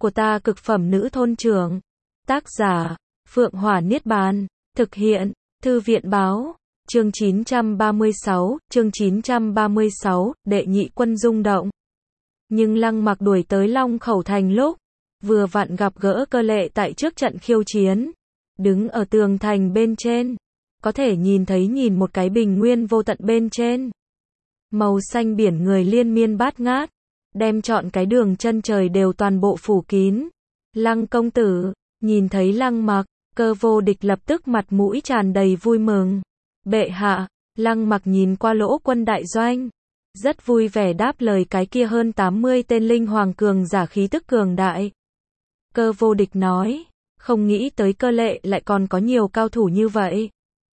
của ta cực phẩm nữ thôn trưởng. Tác giả, Phượng Hỏa Niết Bàn. Thực hiện, Thư viện báo. Chương 936, đệ nhị quân rung động. Nhưng Lăng Mặc đuổi tới Long Khẩu Thành lúc, vừa vặn gặp gỡ Cơ Lệ tại trước trận khiêu chiến. Đứng ở tường thành bên trên, có thể nhìn một cái bình nguyên vô tận bên trên. Màu xanh biển người liên miên bát ngát, đem trọn cái đường chân trời đều toàn bộ phủ kín. Lăng công tử, nhìn thấy Lăng Mặc, Cơ Vô Địch lập tức mặt mũi tràn đầy vui mừng. Bệ hạ, Lăng Mặc nhìn qua Lỗ quân đại doanh, rất vui vẻ đáp lời cái kia hơn 80 tên linh hoàng cường giả khí tức cường đại. Cơ Vô Địch nói, không nghĩ tới Cơ Lệ lại còn có nhiều cao thủ như vậy.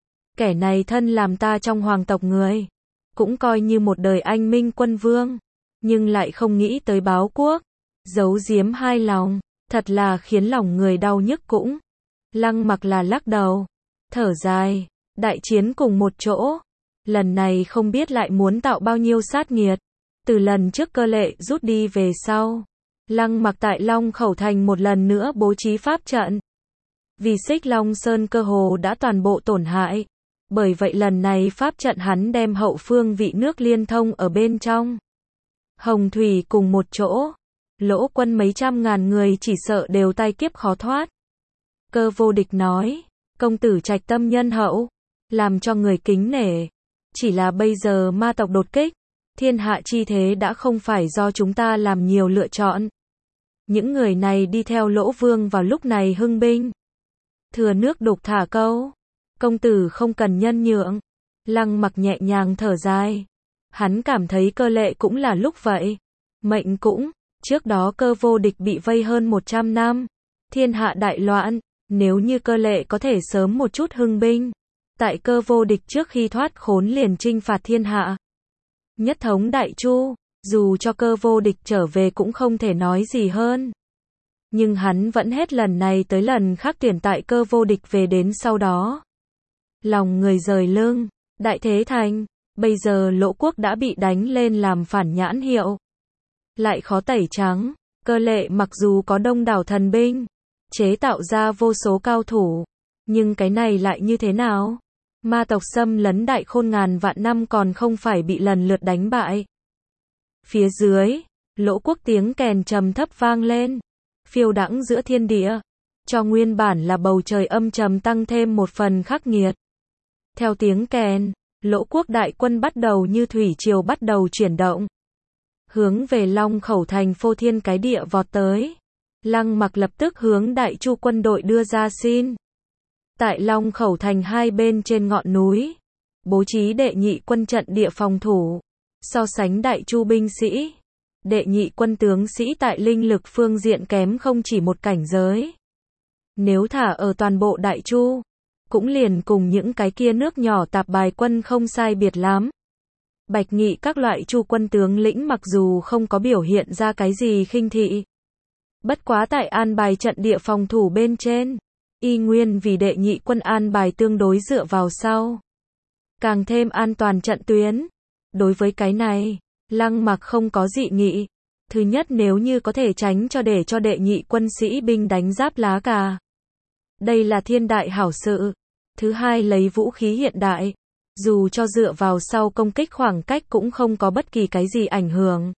Kẻ này thân làm ta trong hoàng tộc người, cũng coi như một đời anh minh quân vương, nhưng lại không nghĩ tới báo quốc, giấu giếm hai lòng, thật là khiến lòng người đau nhức cũng. Lăng Mặc là lắc đầu, thở dài, đại chiến cùng một chỗ, lần này không biết lại muốn tạo bao nhiêu sát nghiệt. Từ lần trước Cơ Lệ rút đi về sau, Lăng Mặc tại Long Khẩu Thành một lần nữa bố trí pháp trận. Vì Xích Long Sơn cơ hồ đã toàn bộ tổn hại, bởi vậy lần này pháp trận hắn đem hậu phương vị nước liên thông ở bên trong. Hồng thủy cùng một chỗ, Lỗ quân mấy trăm ngàn người chỉ sợ đều tai kiếp khó thoát. Cơ Vô Địch nói, công tử trạch tâm nhân hậu, làm cho người kính nể. Chỉ là bây giờ ma tộc đột kích, thiên hạ chi thế đã không phải do chúng ta làm nhiều lựa chọn. Những người này đi theo Lỗ vương vào lúc này hưng binh. Thừa nước đục thả câu, công tử không cần nhân nhượng. Lăng Mặc nhẹ nhàng thở dài. Hắn cảm thấy Cơ Lệ cũng là lúc vậy. Mệnh cũng, trước đó Cơ Vô Địch bị vây hơn 100 năm. Thiên hạ đại loạn, nếu như Cơ Lệ có thể sớm một chút hưng binh. Tại Cơ Vô Địch trước khi thoát khốn liền chinh phạt thiên hạ. Nhất thống Đại Chu, dù cho Cơ Vô Địch trở về cũng không thể nói gì hơn. Nhưng hắn vẫn hết lần này tới lần khác tuyển tại Cơ Vô Địch về đến sau đó. Lòng người rời lưng, đại thế thành, bây giờ Lỗ quốc đã bị đánh lên làm phản nhãn hiệu. Lại khó tẩy trắng, Cơ Lệ mặc dù có đông đảo thần binh, chế tạo ra vô số cao thủ, nhưng cái này lại như thế nào? Ma tộc xâm lấn Đại Khôn ngàn vạn năm còn không phải bị lần lượt đánh bại. Phía dưới, Lỗ quốc tiếng kèn trầm thấp vang lên, phiêu đãng giữa thiên địa, cho nguyên bản là bầu trời âm trầm tăng thêm một phần khắc nghiệt. Theo tiếng kèn, Lỗ quốc đại quân bắt đầu như thủy triều bắt đầu chuyển động, hướng về Long Khẩu Thành phô thiên cái địa vọt tới. Lăng Mặc lập tức hướng Đại Chu quân đội đưa ra xin. Tại Long Khẩu Thành hai bên trên ngọn núi, bố trí đệ nhị quân trận địa phòng thủ. So sánh Đại Chu binh sĩ, đệ nhị quân tướng sĩ tại linh lực phương diện kém không chỉ một cảnh giới. Nếu thả ở toàn bộ Đại Chu, cũng liền cùng những cái kia nước nhỏ tạp bài quân không sai biệt lắm. Bạch Nghị các loại Chu quân tướng lĩnh mặc dù không có biểu hiện ra cái gì khinh thị, bất quá tại an bài trận địa phòng thủ bên trên, y nguyên vì đệ nhị quân an bài tương đối dựa vào sau, càng thêm an toàn trận tuyến. Đối với cái này, Lăng Mặc không có dị nghị. Thứ nhất, nếu như có thể tránh để cho đệ nhị quân sĩ binh đánh giáp lá cà, đây là thiên đại hảo sự. Thứ hai, lấy vũ khí hiện đại, dù cho dựa vào sau công kích khoảng cách cũng không có bất kỳ cái gì ảnh hưởng.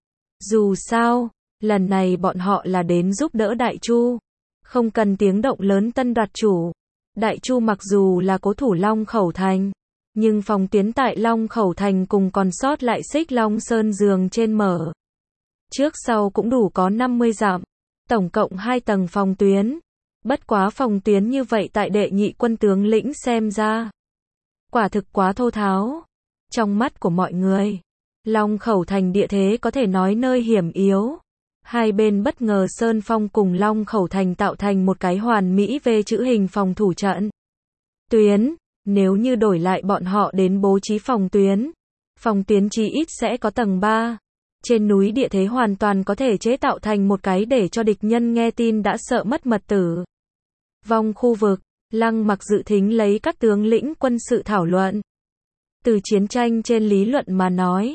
Dù sao, lần này bọn họ là đến giúp đỡ Đại Chu, không cần tiếng động lớn tân đoạt chủ. Đại Chu mặc dù là cố thủ Long Khẩu Thành, nhưng phòng tuyến tại Long Khẩu Thành cùng còn sót lại Xích Long Sơn giường trên mở. Trước sau cũng đủ có 50 dặm, tổng cộng 2 tầng phòng tuyến. Bất quá phòng tuyến như vậy tại đệ nhị quân tướng lĩnh xem ra, quả thực quá thô tháo. Trong mắt của mọi người, Long Khẩu Thành địa thế có thể nói nơi hiểm yếu. Hai bên bất ngờ sơn phong cùng Long Khẩu Thành tạo thành một cái hoàn mỹ V chữ hình phòng thủ trận tuyến. Nếu như đổi lại bọn họ đến bố trí phòng tuyến chí ít sẽ có tầng 3. Trên núi địa thế hoàn toàn có thể chế tạo thành một cái để cho địch nhân nghe tin đã sợ mất mật tử. Vòng khu vực, Lăng Mặc dự thính lấy các tướng lĩnh quân sự thảo luận. Từ chiến tranh trên lý luận mà nói,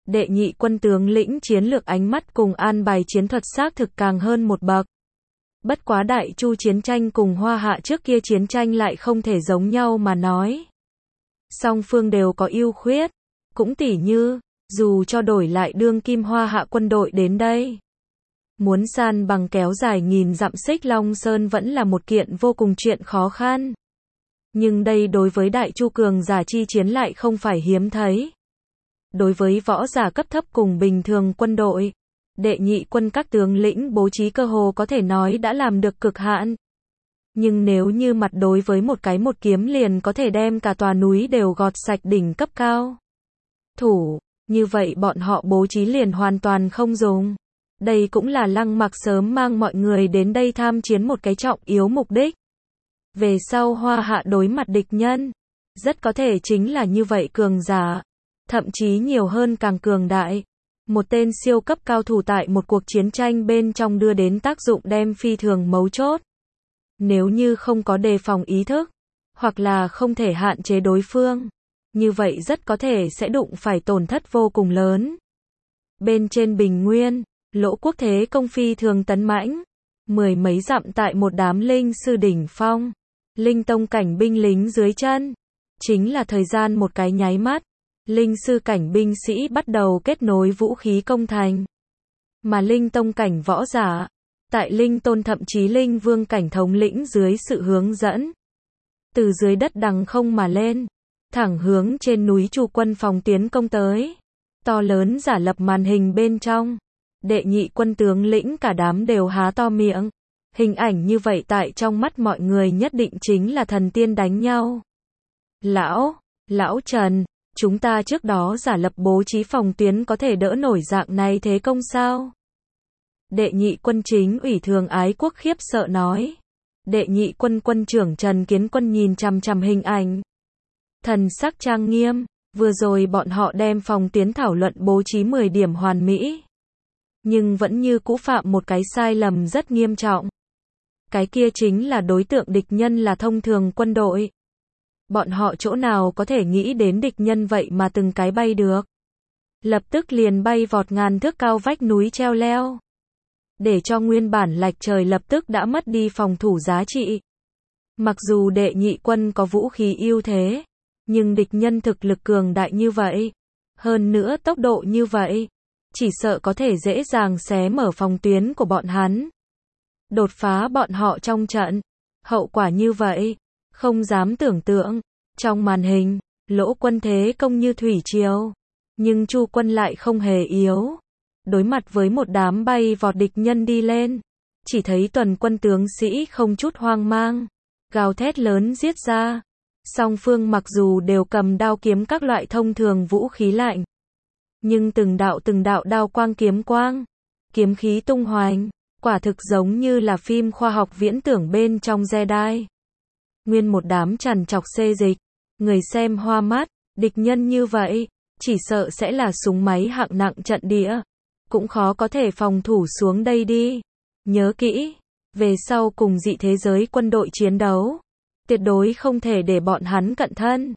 Đệ nhị quân tướng lĩnh chiến lược ánh mắt cùng an bài chiến thuật xác thực càng hơn một bậc. Bất quá Đại Chu chiến tranh cùng Hoa Hạ trước kia chiến tranh lại không thể giống nhau mà nói. Song phương đều có ưu khuyết, cũng tỉ như, dù cho đổi lại đương kim Hoa Hạ quân đội đến đây. Muốn san bằng kéo dài nghìn dặm Xích Long Sơn vẫn là một kiện vô cùng chuyện khó khăn. Nhưng đây đối với Đại Chu cường giả chi chiến lại không phải hiếm thấy. Đối với võ giả cấp thấp cùng bình thường quân đội, đệ nhị quân các tướng lĩnh bố trí cơ hồ có thể nói đã làm được cực hạn. Nhưng nếu như mặt đối với một kiếm liền có thể đem cả tòa núi đều gọt sạch đỉnh cấp cao thủ, như vậy bọn họ bố trí liền hoàn toàn không dùng. Đây cũng là Lăng Mặc sớm mang mọi người đến đây tham chiến một cái trọng yếu mục đích. Về sau Hoa Hạ đối mặt địch nhân, rất có thể chính là như vậy cường giả, thậm chí nhiều hơn càng cường đại. Một tên siêu cấp cao thủ tại một cuộc chiến tranh bên trong đưa đến tác dụng đem phi thường mấu chốt. Nếu như không có đề phòng ý thức, hoặc là không thể hạn chế đối phương, như vậy rất có thể sẽ đụng phải tổn thất vô cùng lớn. Bên trên bình nguyên, Lỗ Quốc thế công phi thường tấn mãnh, mười mấy dặm tại một đám linh sư đỉnh phong, linh tông cảnh binh lính dưới chân. Chính là thời gian một cái nháy mắt, linh sư cảnh binh sĩ bắt đầu kết nối vũ khí công thành. Mà linh tông cảnh võ giả, tại linh tôn thậm chí linh vương cảnh thống lĩnh dưới sự hướng dẫn, từ dưới đất đằng không mà lên, thẳng hướng trên núi Chu quân phòng tiến công tới. To lớn giả lập màn hình bên trong, đệ nhị quân tướng lĩnh cả đám đều há to miệng. Hình ảnh như vậy tại trong mắt mọi người nhất định chính là thần tiên đánh nhau. Lão Trần, chúng ta trước đó giả lập bố trí phòng tuyến có thể đỡ nổi dạng này thế công sao? Đệ nhị quân chính ủy Thường Ái Quốc khiếp sợ nói. Đệ nhị quân quân trưởng Trần Kiến Quân nhìn chằm chằm hình ảnh, thần sắc trang nghiêm. Vừa rồi bọn họ đem phòng tuyến thảo luận bố trí 10 điểm hoàn mỹ, nhưng vẫn như cũ phạm một cái sai lầm rất nghiêm trọng. Cái kia chính là đối tượng địch nhân là thông thường quân đội. Bọn họ chỗ nào có thể nghĩ đến địch nhân vậy mà từng cái bay được. Lập tức liền bay vọt ngàn thước cao vách núi treo leo. Để cho nguyên bản lạch trời lập tức đã mất đi phòng thủ giá trị. Mặc dù đệ nhị quân có vũ khí ưu thế, nhưng địch nhân thực lực cường đại như vậy, hơn nữa tốc độ như vậy, chỉ sợ có thể dễ dàng xé mở phòng tuyến của bọn hắn, đột phá bọn họ trong trận. Hậu quả như vậy, không dám tưởng tượng. Trong màn hình, Lỗ quân thế công như thủy triều, nhưng Chu quân lại không hề yếu. Đối mặt với một đám bay vọt địch nhân đi lên, chỉ thấy tuần quân tướng sĩ không chút hoang mang, gào thét lớn giết ra. Song phương mặc dù đều cầm đao kiếm các loại thông thường vũ khí lạnh, nhưng từng đạo đao quang kiếm quang, kiếm khí tung hoành, quả thực giống như là phim khoa học viễn tưởng bên trong Jedi. Nguyên một đám trằn trọc xê dịch, người xem hoa mắt. Địch nhân như vậy, chỉ sợ sẽ là súng máy hạng nặng trận địa, cũng khó có thể phòng thủ xuống đây đi. Nhớ kỹ, về sau cùng dị thế giới quân đội chiến đấu, tuyệt đối không thể để bọn hắn cận thân.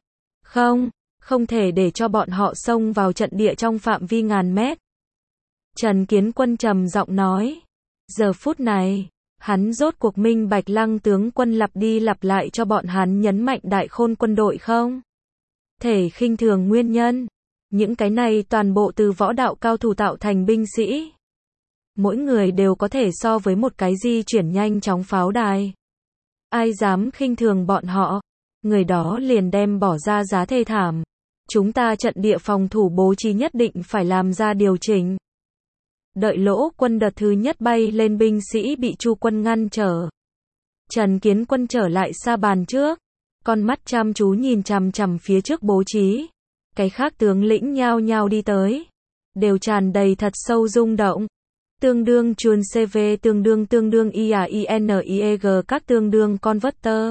Không thể để cho bọn họ xông vào trận địa trong phạm vi ngàn mét. Trần Kiến Quân trầm giọng nói. Giờ phút này, hắn rốt cuộc minh bạch Lăng tướng quân lặp đi lặp lại cho bọn hắn nhấn mạnh đại khôn quân đội không thể khinh thường nguyên nhân. Những cái này toàn bộ từ võ đạo cao thủ tạo thành binh sĩ. Mỗi người đều có thể so với một cái di chuyển nhanh chóng pháo đài. Ai dám khinh thường bọn họ, người đó liền đem bỏ ra giá thê thảm. Chúng ta trận địa phòng thủ bố trí nhất định phải làm ra điều chỉnh. Đợi Lỗ quân đợt thứ nhất bay lên binh sĩ bị Chu quân ngăn trở. Trần Kiến Quân trở lại sa bàn trước, con mắt chăm chú nhìn chằm chằm phía trước bố trí. Cái khác tướng lĩnh nhao nhao đi tới, đều tràn đầy thật sâu rung động. Tương đương chuồn CV tương đương IAINIEG các tương đương converter.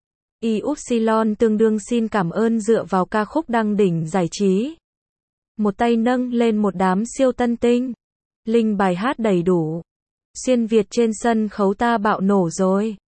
Y-Upsilon tương đương xin cảm ơn dựa vào ca khúc đăng đỉnh giải trí. Một tay nâng lên một đám siêu tân tinh. Linh bài hát đầy đủ. Xuyên Việt trên sân khấu ta bạo nổ rồi.